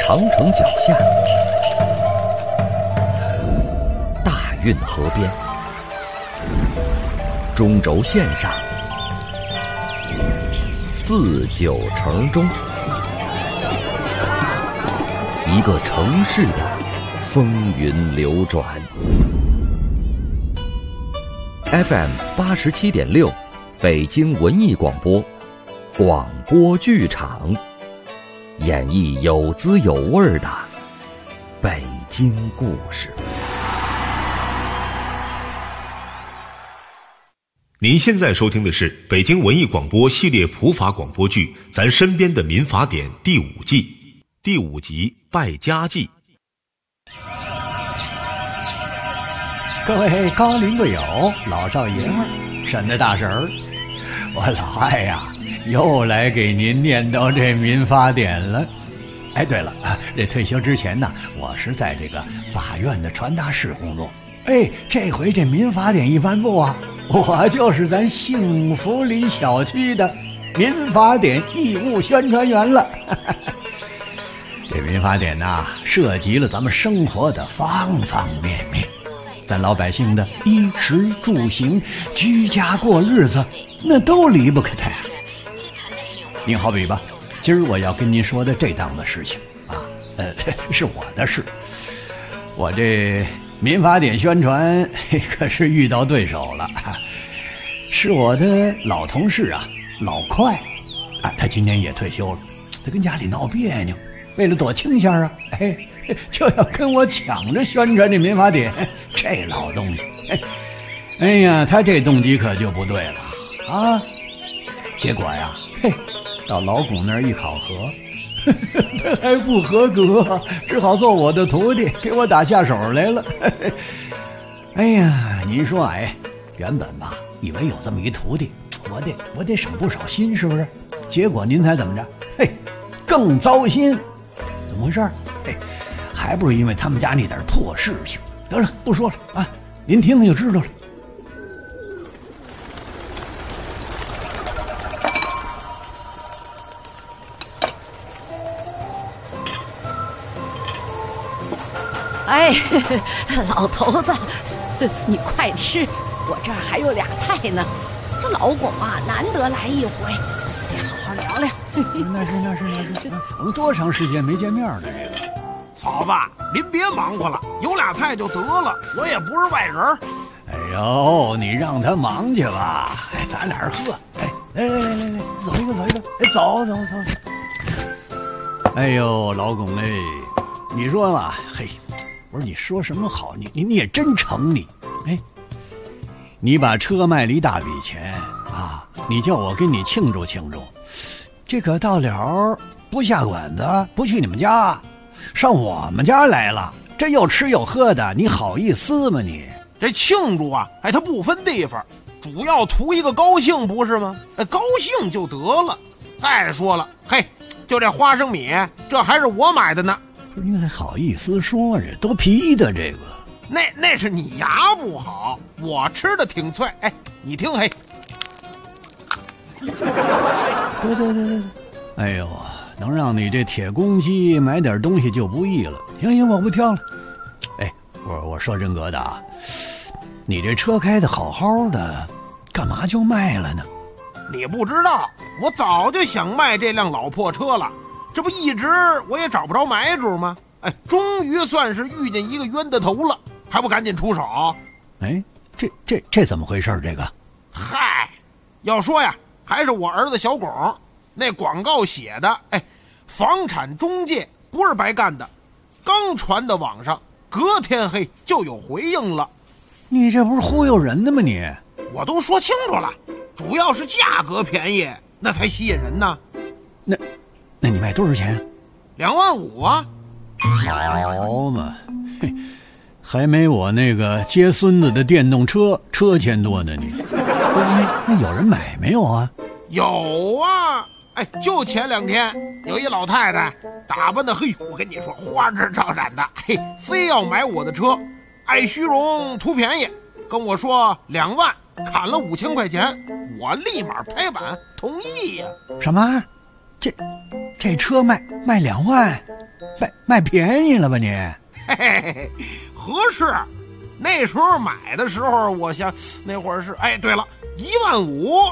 长城脚下，大运河边，中轴线上，四九城中，一个城市的风云流转。FM 87.6，北京文艺广播，广播剧场，演绎有滋有味的北京故事。 您现在收听的是北京文艺广播系列普法广播剧《咱身边的民法典》第5季第5集《败家记》。 各位高龄贵友、老少爷们儿、山的大婶儿，我老艾呀，又来给您念叨这民法典了。哎，对了啊，这退休之前呢，我是在这个法院的传达室工作。哎，这回这民法典一颁布啊，我就是咱幸福里小区的民法典义务宣传员了。这民法典呐，涉及了咱们生活的方方面面，咱老百姓的衣食住行、居家过日子，那都离不开它呀。您好比吧，今儿我要跟您说的这档子事情啊，是我的事。我这民法典宣传可是遇到对手了，是我的老同事啊，老快啊，他今年也退休了，他跟家里闹别扭，为了躲清闲啊，就要跟我抢着宣传这民法典，这老东西，哎呀，他这动机可就不对了啊！结果呀，到老巩那儿一考核，他还不合格，只好做我的徒弟，给我打下手来了。哎呀，您说原本吧，以为有这么一徒弟，我得省不少心，是不是？结果您猜怎么着？更糟心。怎么回事？还不是因为他们家那点破事情。得了，不说了啊，您听听就知道了。 哎，老头子，你快吃，我这儿还有俩菜呢。这老巩啊，难得来一回，得好好聊聊。 那是，我们多长时间没见面了？这个嫂子，您别忙活了，有俩菜就得了，我也不是外人。 哎呦，你让他忙去吧，咱俩人喝。来，走一个，走。哎呦，老巩你说嘛，我说你说什么好？你也真成你，你把车卖了一大笔钱啊，你叫我跟你庆祝庆祝，这可到了不下馆子，不去你们家，上我们家来了，这又吃又喝的，你好意思吗你？ 这庆祝啊，它不分地方，主要图一个高兴，不是吗？高兴就得了。再说了，就这花生米，这还是我买的呢。 不是，你还好意思说这多皮的这个？ 那是你牙不好，我吃的挺脆。你听对，哎呦，能让你这铁公鸡买点东西就不易了。行，我不挑了。我说真格的啊，你这车开的好好的，干嘛就卖了呢？ 你不知道，我早就想卖这辆老破车了，这不一直我也找不着买主吗？终于算是遇见一个冤的头了，还不赶紧出手？ 这怎么回事？这个， 要说呀，还是我儿子小巩那广告写的，房产中介不是白干的，刚传到网上，隔天就有回应了。 你这不是忽悠人的吗你？ 我都说清楚了，主要是价格便宜，那才吸引人呢。 那你卖多少钱 ？25000啊。 好嘛，还没我那个接孙子的电动车钱多呢你。那有人买没有啊？ 有啊，就前2天有一老太太打扮的我跟你说花枝招展的，非要买我的车，爱虚荣图便宜，跟我说2万，砍了5000块钱，我立马拍板同意呀。 什么？这车卖2万， 卖便宜了吧你？ 嘿嘿嘿，合适。那时候买的时候，我想那会儿是，哎，对了，15000。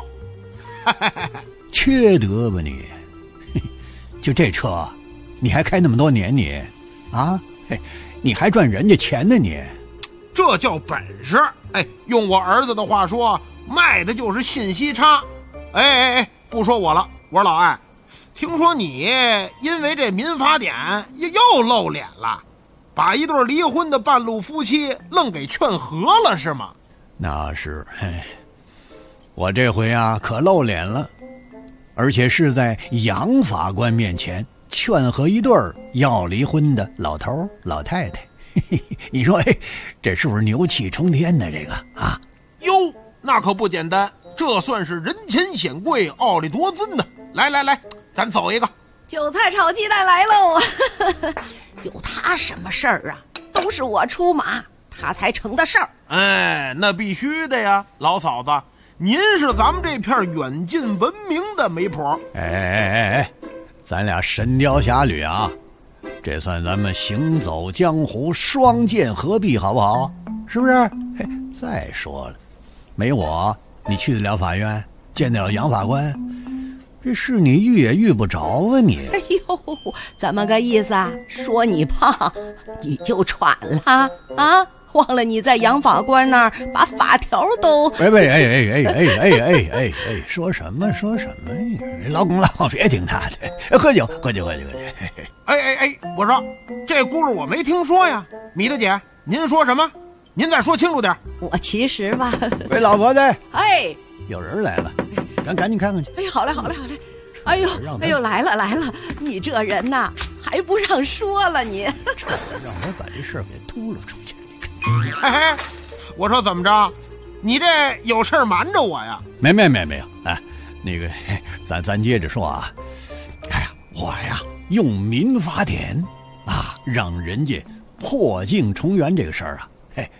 缺德吧你？就这车，你还开那么多年你？啊，嘿，你还赚人家钱呢你？ 这叫本事。哎，用我儿子的话说，卖的就是信息差。哎，不说我了，我说老艾，听说你因为这民法典又露脸了，把一对离婚的半路夫妻愣给劝和了是吗？ 那是，我这回啊可露脸了，而且是在杨法官面前劝和一对要离婚的老头老太太。你说，这是不是牛气冲天呢？这个啊， 哟，那可不简单，这算是人前显贵，奥利多尊呢。来，咱走一个。 韭菜炒鸡蛋来喽！有他什么事儿啊？都是我出马，他才成的事儿。 哎，那必须的呀，老嫂子，您是咱们这片远近闻名的媒婆。 哎，咱俩神雕侠侣啊，这算咱们行走江湖，双剑合璧，好不好？是不是？嘿，再说了，没我，你去得了法院，见得了杨法官？这事你遇也遇不着啊你！ 哎呦，怎么个意思啊？说你胖，你就喘了啊？忘了你在杨法官那儿把法条都…… 哎，说什么？老公，别听他的，喝酒。 哎，我说这轱辘我没听说呀，米大姐，您说什么？您再说清楚点。 我其实吧， 喂，老婆子， 哎， 有人来了，咱赶紧看看去。 哎，好嘞。哎呦，来了！你这人呐，还不让说了你？ 这让我把这事儿给秃噜出去。 嘿，我说怎么着？你这有事瞒着我呀？ 没有。哎，那个，咱接着说啊。哎呀，我呀用民法典啊，让人家破镜重圆这个事儿啊，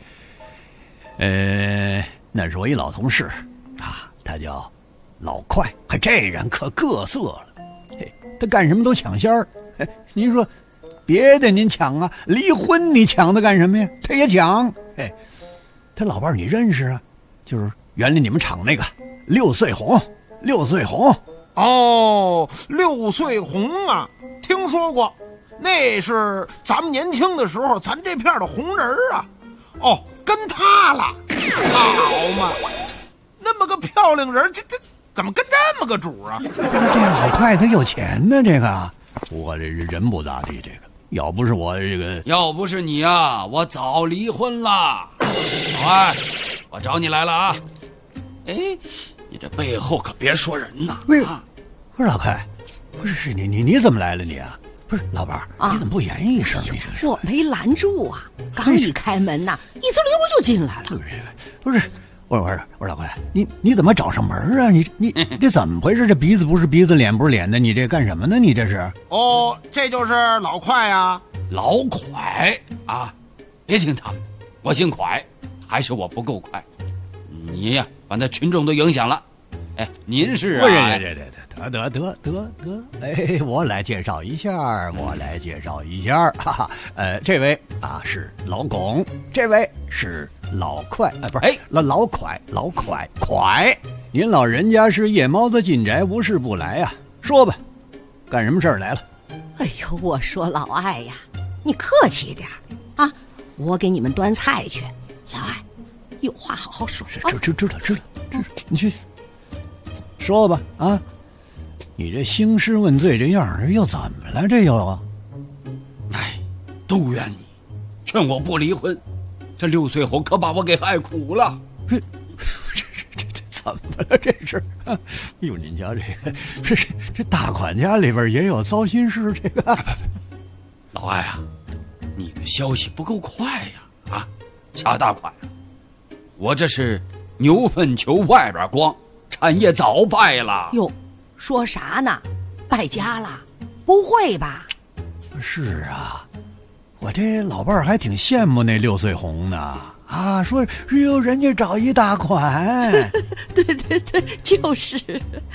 那是我一老同事啊，他叫老快，这人可各色了，他干什么都抢先儿。您说别的您抢啊，离婚你抢他干什么呀？他也抢。他老伴儿你认识啊？就是原来你们厂那个六岁红。 哦，六岁红啊，听说过，那是咱们年轻的时候咱这片的红人啊。哦，跟他了，好嘛，那么个漂亮人，这怎么跟这么个主啊？ 这老快他有钱呢，这个我这人不咋地，这个要不是你啊，我早离婚了。老艾，我找你来了啊！哎，你这背后可别说人呐！ 不是老快，不是你怎么来了你啊？不是老伴儿，你怎么不言一声？ 我没拦住啊，刚一开门呐，一滋溜就进来了。 不是，我说老快，你怎么找上门啊？你这怎么回事？这鼻子不是鼻子，脸不是脸的，你这干什么呢？你这是？ 哦，这就是老快呀， 老快啊！别听他们，我姓快，还是我不够快。你呀，把那群众都影响了。哎，您是啊？ 得，哎，我来介绍一下，哈哈，这位啊是老巩，这位是老快，不是，老快，您老人家是夜猫子进宅，无事不来啊，说吧，干什么事儿来了？ 哎呦，我说老艾呀，你客气点啊，我给你们端菜去。老艾，有话好好说。 知道，你去说吧啊！你这兴师问罪这样，又怎么了？这又啊？ 哎，都怨你，劝我不离婚，这六岁猴可把我给害苦了。 这怎么了？这是？哟，您家这大管家里边也有糟心事，这个。 老艾啊，你的消息不够快呀！啊，下大款，我这是牛粪球外边光，产业早败了。 哟，说啥呢？败家了？不会吧？ 是啊，我这老伴儿还挺羡慕那六岁红呢。啊，说哟，人家找一大款。 对，就是。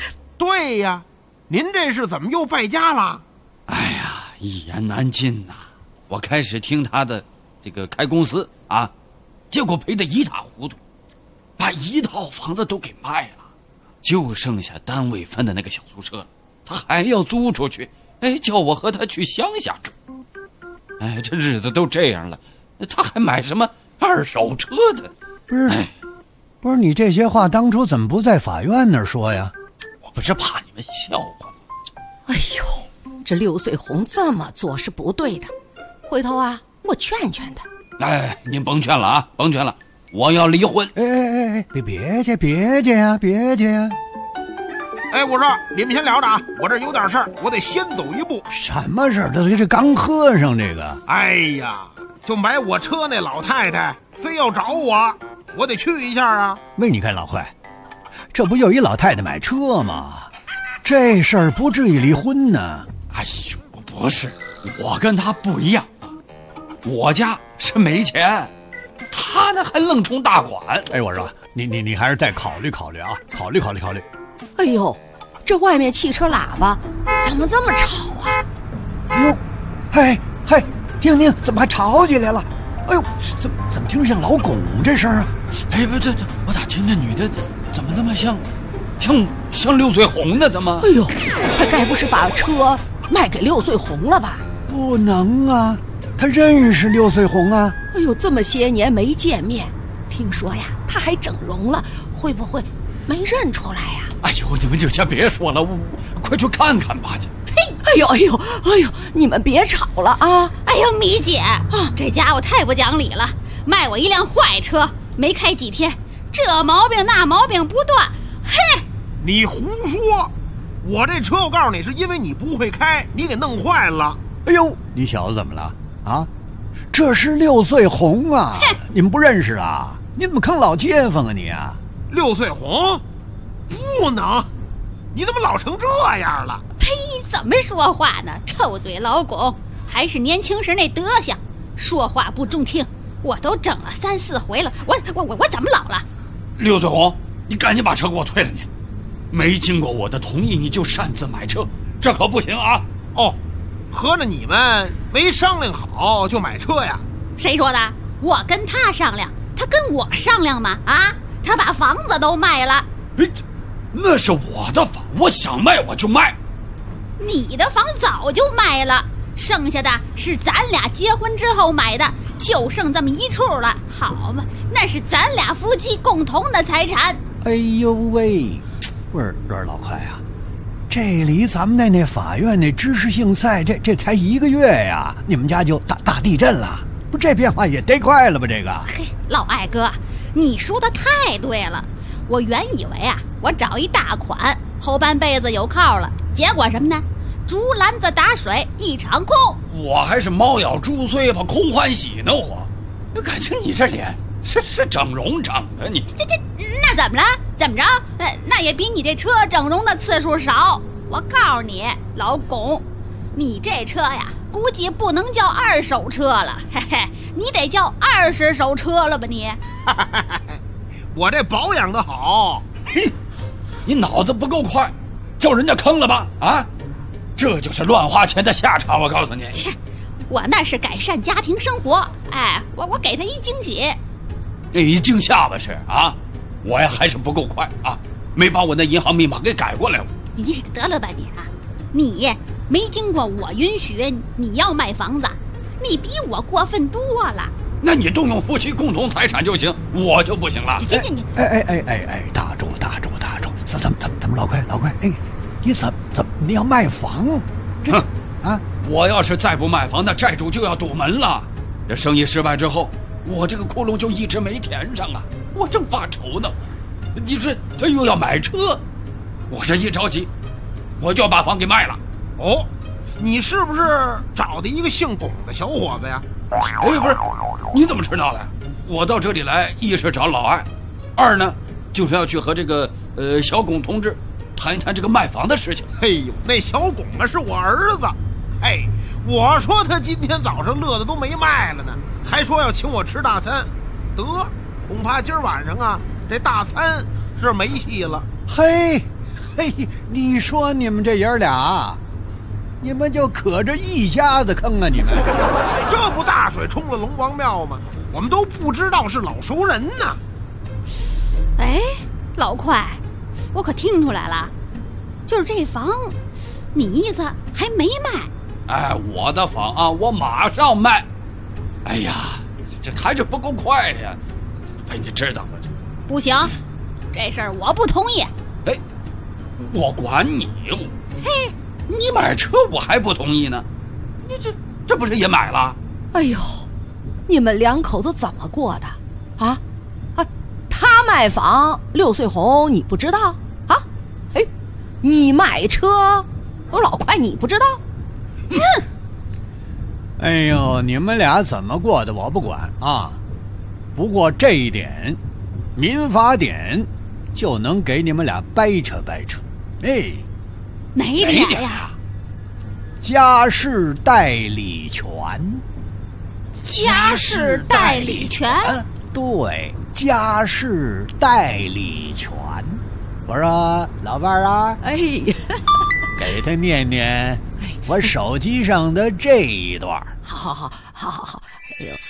对呀，您这是怎么又败家了？ 哎呀，一言难尽呐。 我开始听他的这个开公司啊，结果赔得一塌糊涂，把一套房子都给卖了，就剩下单位分的那个小宿舍了。他还要租出去，叫我和他去乡下住。这日子都这样了，他还买什么二手车的？ 不是你这些话当初怎么不在法院那儿说呀？ 我不是怕你们笑话吗？ 哎呦，这六岁红这么做是不对的，回头啊，我劝劝他。 您甭劝了啊，甭劝了，我要离婚。 别介呀。 我说你们先聊着啊，我这有点事儿，我得先走一步。 什么事儿？这刚喝上这个。 哎呀，就买我车那老太太非要找我，我得去一下啊。 喂，你看老快，这不就一老太太买车吗？这事儿不至于离婚呢。 哎呦，不是，我跟他不一样，我家是没钱，他呢还愣充大款。 我说你还是再考虑考虑啊，考虑。 哎呦，这外面汽车喇叭怎么这么吵啊？ 哎呦，嘿，听，怎么还吵起来了？哎呦，怎么听着像老巩这声啊？ 不对，我咋听着女的怎么那么像六岁红呢？怎么？ 哎呦，他该不是把车卖给六岁红了吧？ 不能啊，他认识六岁红啊。 哎呦，这么些年没见面，听说呀他还整容了，会不会没认出来呀？ 哎呦，你们就先别说了，我快去看看吧去。 哎呦，你们别吵了啊！ 哎呦，米姐啊，这家伙太不讲理了，卖我一辆坏车，没开几天，这毛病那毛病不断。嘿， 你胡说！我这车我告诉你，是因为你不会开，你给弄坏了。 哎呦，你小子怎么了啊？这是六岁红啊！你们不认识啊？你怎么坑老街坊啊你啊？ 六岁红，不能！你怎么老成这样了？ 呸！怎么说话呢？臭嘴老巩，还是年轻时那德行，说话不中听。我都整了3、4回了，我怎么老了？ 六岁红，你赶紧把车给我退了你！没经过我的同意你就擅自买车，这可不行啊！ 合着你们没商量好就买车呀？ 谁说的？我跟他商量，他跟我商量吗？啊，他把房子都卖了。 那是我的房，我想卖我就卖。 你的房早就卖了，剩下的是咱俩结婚之后买的，就剩这么一处了。好嘛，那是咱俩夫妻共同的财产。 哎呦喂，不是老快啊，这离咱们那法院那知识竞赛这才1个月呀，你们家就大地震了？不，这变化也忒快了吧？这个， 嘿，老艾哥，你说的太对了。我原以为啊，我找一大款，后半辈子有靠了，结果什么呢？竹篮子打水一场空。 我还是猫咬猪碎吧，空欢喜呢。我感情你这脸是整容整的你。 那怎么了？怎么着？那也比你这车整容的次数少。我告诉你，老巩，你这车呀，估计不能叫2手车了，嘿嘿，你得叫20手车了吧你？ 我这保养的好。 嘿，你脑子不够快，叫人家坑了吧？啊，这就是乱花钱的下场，我告诉你。 切，我那是改善家庭生活，我给他一惊喜。 这一惊吓吧是啊，我呀还是不够快啊，没把我那银行密码给改过来。 你得了吧你啊，你没经过我允许，你要卖房子，你比我过分多了。 那你动用夫妻共同财产就行，我就不行了。 你大柱，怎么老快，你怎么你要卖房？ 我要是再不卖房，那债主就要堵门了。这生意失败之后，我这个窟窿就一直没填上啊，我正发愁呢。你说他又要买车，我这一着急，我就要把房给卖了。 你是不是找的一个姓巩的小伙子呀？ 不是，你怎么知道的？我到这里来，一是找老艾，二呢就是要去和这个小巩同志谈一谈这个卖房的事情。 那小巩啊是我儿子。我说他今天早上乐得都没卖了呢，还说要请我吃大餐。得，恐怕今儿晚上啊，这大餐是没戏了。 嘿，你说你们这爷儿俩， 你们就可着一家子坑啊！你们这不大水冲了龙王庙吗？我们都不知道是老熟人呢。 哎，老快，我可听出来了，就是这房，你意思还没卖？ 哎，我的房啊，我马上卖。哎呀，这还是不够快呀，被你知道了。 不行，这事儿我不同意。 哎，我管你！ 嘿， 你买车我还不同意呢，你这不是也买了？ 哎呦，你们两口子怎么过的？啊，他卖房，6岁红你不知道啊？哎，你买车，老快你不知道？ 哎呦，你们俩怎么过的我不管啊，不过这一点，民法典就能给你们俩掰扯掰扯。哎， 哪一点呀？ 家事代理权。 家事代理权？ 对，家事代理权。我说老伴儿啊， 哎， 给他念念我手机上的这一段。 好。哎呦，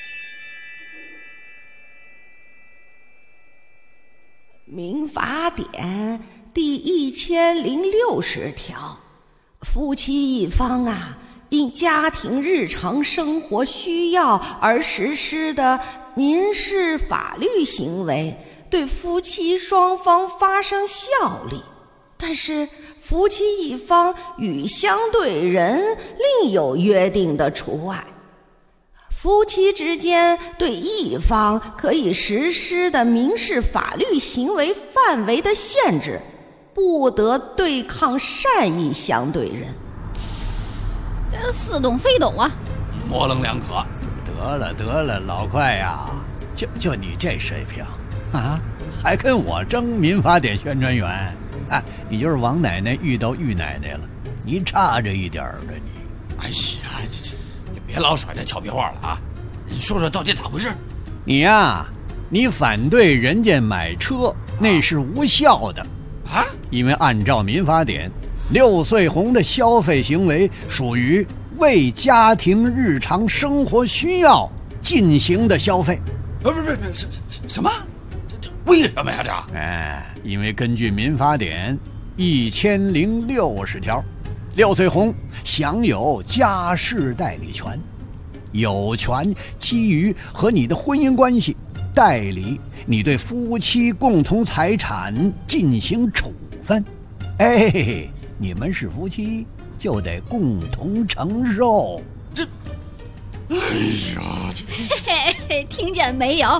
民法典第1060条，夫妻一方啊，因家庭日常生活需要而实施的民事法律行为，对夫妻双方发生效力，但是夫妻一方与相对人另有约定的除外。夫妻之间对一方可以实施的民事法律行为范围的限制，不得对抗善意相对人。 这似懂非懂啊， 模棱两可。 得了，老快呀，就你这水平啊，还跟我争民法典宣传员啊？你就是王奶奶遇到玉奶奶了，你差着一点的你。 哎呀，你别老甩这俏皮话了啊！你说说到底咋回事？ 你呀，你反对人家买车，那是无效的啊！ 因为按照民法典，6岁红的消费行为属于为家庭日常生活需要进行的消费。 不是什么？这为什么呀？这因为根据民法典1060条，6岁红享有家事代理权，有权基于和你的婚姻关系代理你对夫妻共同财产进行处分。哎，你们是夫妻就得共同承受。 哎呀， 嘿嘿，听见没有？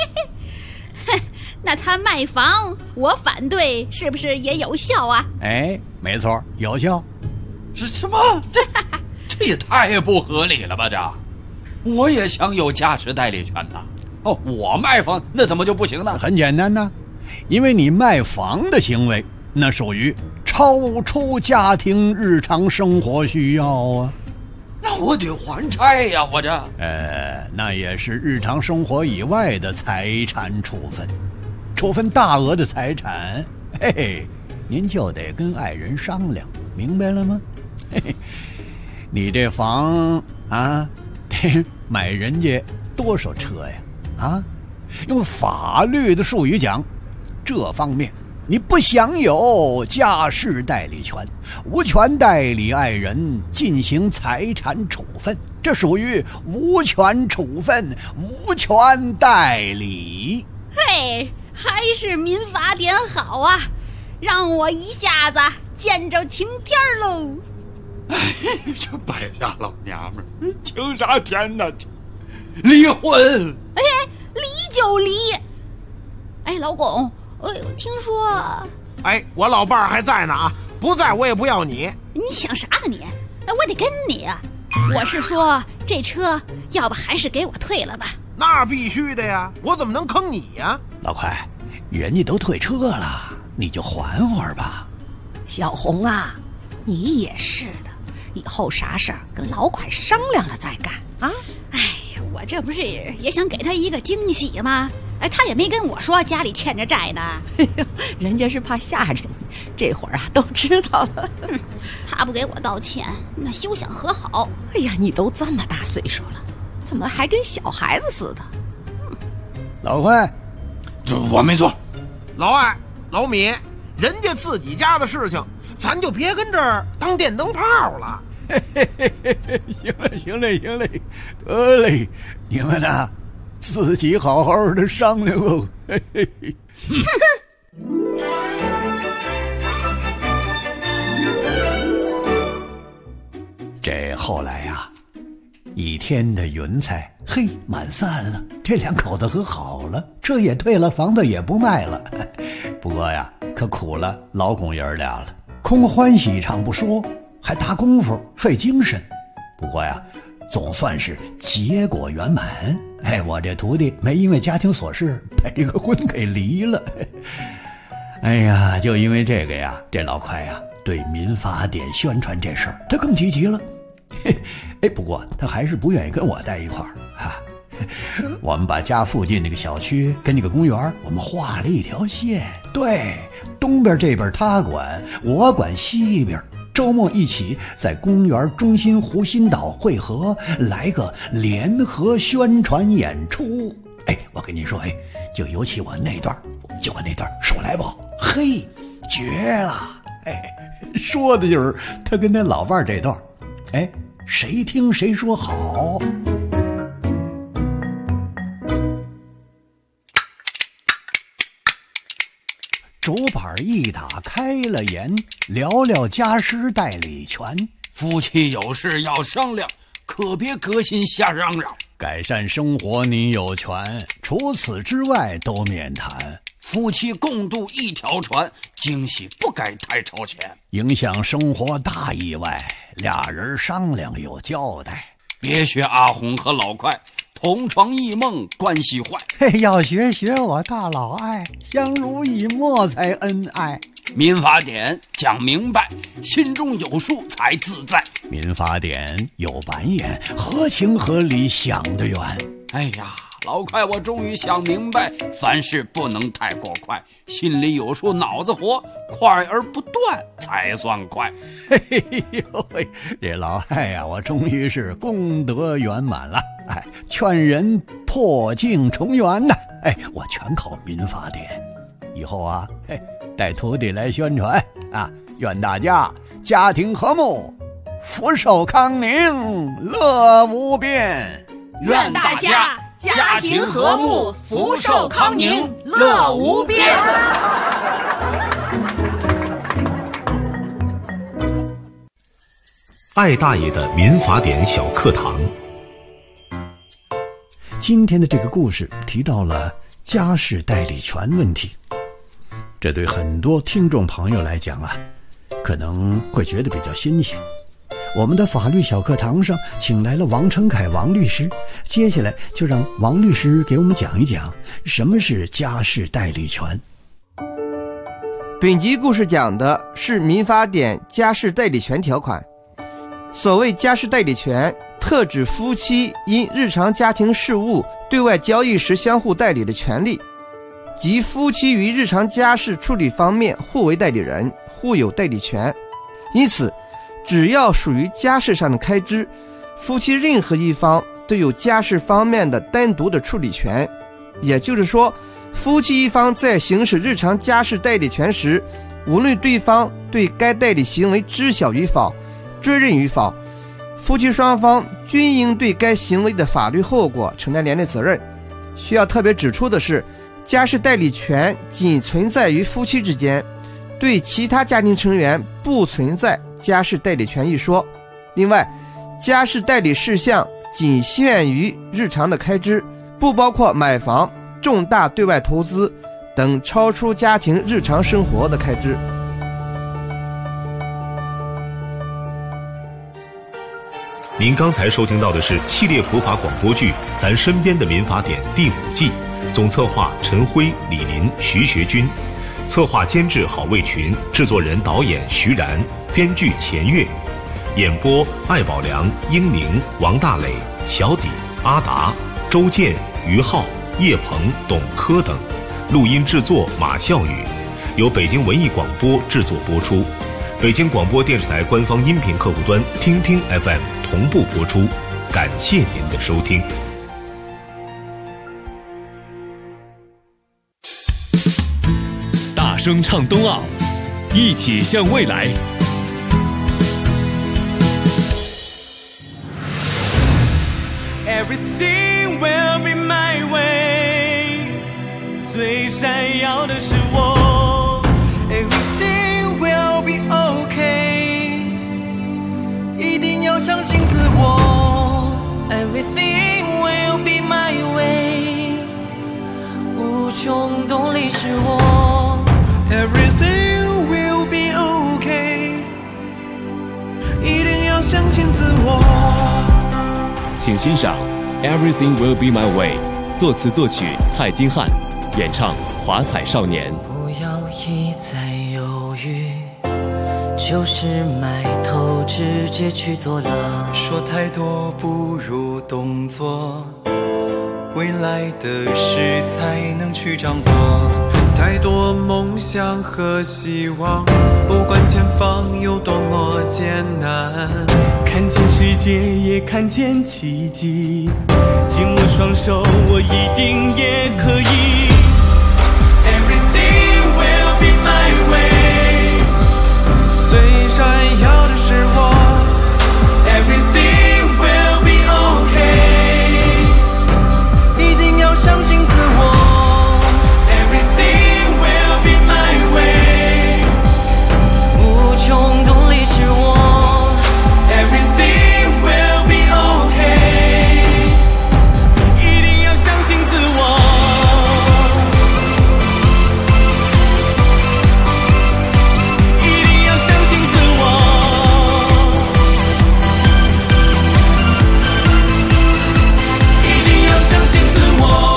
那他卖房，我反对，是不是也有效啊？ 哎，没错，有效。 是什么？这也太不合理了吧！这，我也享有家事代理权呐。哦，我卖房那怎么就不行呢？ 很简单呐，因为你卖房的行为，那属于超出家庭日常生活需要啊。 那我得还债呀，我这。 那也是日常生活以外的财产处分，处分大额的财产，嘿嘿，您就得跟爱人商量，明白了吗？嘿嘿，你这房啊，得买人家多少车呀？啊，用法律的术语讲，这方面你不享有家事代理权，无权代理爱人进行财产处分，这属于无权处分、无权代理。 嘿，还是民法典好啊，让我一下子见着晴天喽！ 哎，这败家老娘们儿，晴啥天呢？离婚！ 哎，离就离。哎，老公，听说， 哎，我老伴儿还在呢啊，不在我也不要你。 你想啥呢你？我得跟你啊！我是说，这车要不还是给我退了吧？ 那必须的呀，我怎么能坑你呀？ 老快，人家都退车了，你就缓会儿吧。 小红啊，你也是的，以后啥事儿跟老快商量了再干啊！ 哎，我这不是也想给他一个惊喜吗？哎，他也没跟我说家里欠着债呢。 人家是怕吓着你， 这会儿啊都知道了。 他不给我道歉，那休想和好。 哎呀，你都这么大岁数了，怎么还跟小孩子似的？ 老快， 我没错。 老艾、老米，人家自己家的事情，咱就别跟这儿当电灯泡了。 行嘞，得嘞，你们呐，自己好好的商量哦。这后来呀，一天的云彩，嘿，满散了。这两口子和好了，这也退了，房子也不卖了。不过呀，可苦了老龚爷儿俩了，空欢喜一场不说，还大功夫费精神。不过呀，总算是结果圆满。哎，我这徒弟没因为家庭琐事把这个婚给离了。哎呀，就因为这个呀，这老快呀，对民法典宣传这事儿他更积极了。哎，不过他还是不愿意跟我在一块儿啊。我们把家附近那个小区跟那个公园，我们画了一条线。对，东边这边他管，我管西边。周末一起在公园中心湖心岛汇合，来个联合宣传演出。哎，我跟你说，哎，就尤其我那段说来吧，嘿，绝了！哎，说的就是他跟他老伴儿这段。哎，谁听谁说好。主板一打开了言，聊聊家事代理权。 夫妻有事要商量，可别隔心瞎嚷嚷。 改善生活你有权，除此之外都免谈。 夫妻共度一条船，惊喜不该太超前。 影响生活大意外，俩人商量有交代。 别学阿红和老快，同床异梦关系坏。 嘿，要学我大老爱，相濡以沫才恩爱。 民法典讲明白，心中有数才自在。 民法典有版言，合情合理想得远。 哎呀，老快，我终于想明白，凡事不能太过快，心里有数，脑子活，快而不断才算快。 嘿呦喂，这老艾呀，我终于是功德圆满了。哎，劝人破镜重圆呐。哎，我全靠民法典。以后啊，嘿，带徒弟来宣传啊，愿大家家庭和睦，福寿康宁，乐无边。 愿大家家庭和睦，福寿康宁，乐无边。 艾大爷的民法典小课堂。 今天的这个故事提到了家事代理权问题，这对很多听众朋友来讲啊，可能会觉得比较新鲜。我们的法律小课堂上请来了王成凯王律师，接下来就让王律师给我们讲一讲什么是家事代理权。 本集故事讲的是民法典家事代理权条款。所谓家事代理权，特指夫妻因日常家庭事务对外交易时相互代理的权利，即夫妻于日常家事处理方面互为代理人，互有代理权。因此只要属于家事上的开支，夫妻任何一方都有家事方面的单独的处理权。也就是说，夫妻一方在行使日常家事代理权时，无论对方对该代理行为知晓与否，追认与否，夫妻双方均应对该行为的法律后果承担连带责任。需要特别指出的是，家事代理权仅存在于夫妻之间，对其他家庭成员不存在家事代理权一说。另外，家事代理事项仅限于日常的开支，不包括买房、重大对外投资等超出家庭日常生活的开支。 您刚才收听到的是系列普法广播剧《咱身边的民法典》第5季，总策划陈辉、李林、徐学军，策划监制郝卫群，制作人导演徐然，编剧钱月，演播艾宝良、英宁、王大磊、小底、阿达、周健、于浩、叶鹏、董科等，录音制作马笑宇。 由北京文艺广播制作播出。北京广播电视台官方音频客户端听听 FM 同步播出，感谢您的收听。 大声唱冬奥，一起向未来。 Everything will be my way， 最闪耀的是我。Everything will be okay， 一定要相信自我。Everything will be my way， 无穷动力是我。Everything will be okay， 一定要相信自我。 请欣赏 Everything Will Be My Way， 作词作曲蔡金汉，演唱华彩少年。 不要一再犹豫，就是埋头直接去做了。说太多不如动作，未来的事才能去掌握。太多梦想和希望，不管前方有多么艰难，看见世界也看见奇迹，紧握双手我一定也可以。 Everything will be my way， 最闪耀的是我。 Everything will be okay， 一定要相信自我。 动力是我 Everything will be okay， 一定要相信自我，一定要相信自我，一定要相信自我。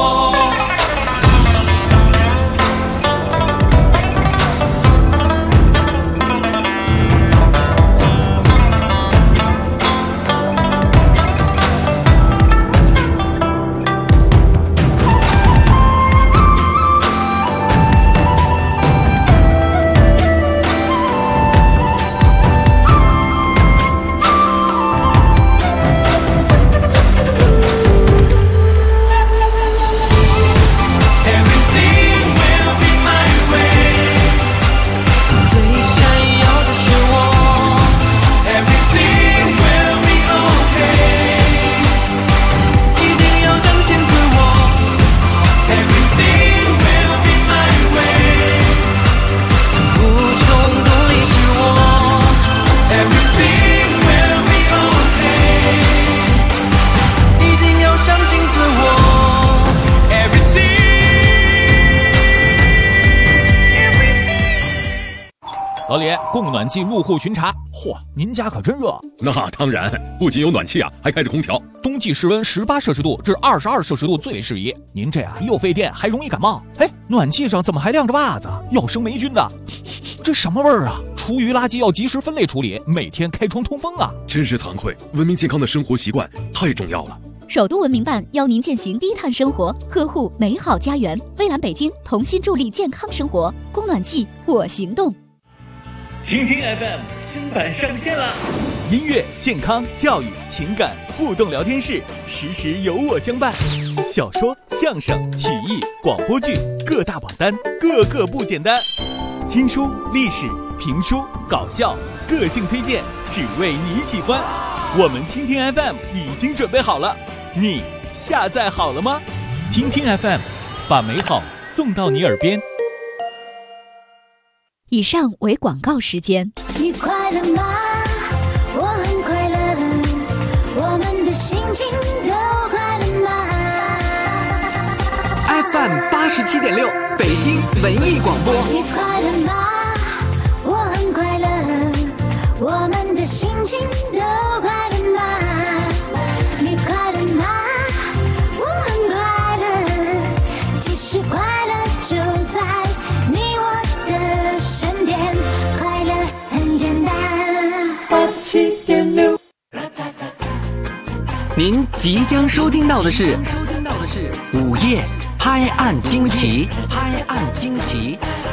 老李，供暖气入户巡查。嚯，您家可真热。 那当然，不仅有暖气啊，还开着空调。 冬季室温18摄氏度至22摄氏度最为适宜。您这啊又费电还容易感冒。哎，暖气上怎么还晾着袜子？要生霉菌的。这什么味儿啊？厨余垃圾要及时分类处理，每天开窗通风啊。 真是惭愧，文明健康的生活习惯太重要了。 首都文明办邀您践行低碳生活，呵护美好家园。蔚蓝北京同心助力健康生活，供暖气我行动。 听听 FM 新版上线了， 音乐、健康、教育、情感互动聊天室，时时有我相伴。小说、相声、曲艺、广播剧各大榜单，个个不简单。听书、历史、评书、搞笑，个性推荐，只为你喜欢。我们听听 FM 已经准备好了，你下载好了吗？听听 FM， 把美好送到你耳边。 以上为广告时间。 你快乐吗？我很快乐，我们的心情都快乐吗 ？FM 87.6，北京文艺广播。 你快乐吗？我很快乐，我们的心情都快乐吗？你快乐吗？我很快乐，其实快乐就在你我的身边，快乐很简单。87.6， 您即将收听到的是午夜拍案惊奇，拍案惊奇。